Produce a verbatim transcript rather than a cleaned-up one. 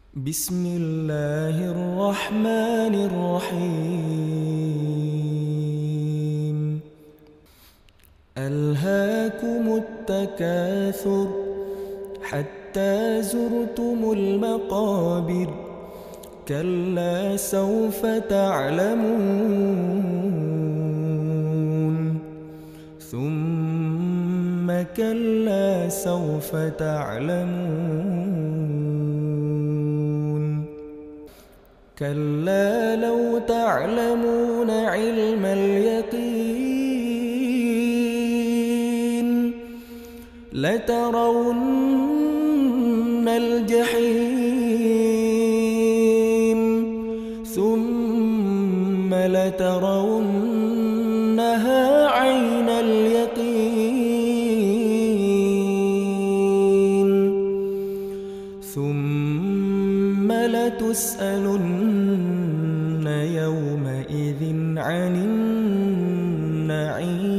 بسم الله الرحمن الرحيم. ألهاكم التكاثر حتى زرتم المقابر كلا سوف تعلمون ثم كلا سوف تعلمون كلا لو تعلمون علم اليقين لترون الجحيم ثم لترونها عين اليقين ثم لتسألن يومئذ عن النعيم.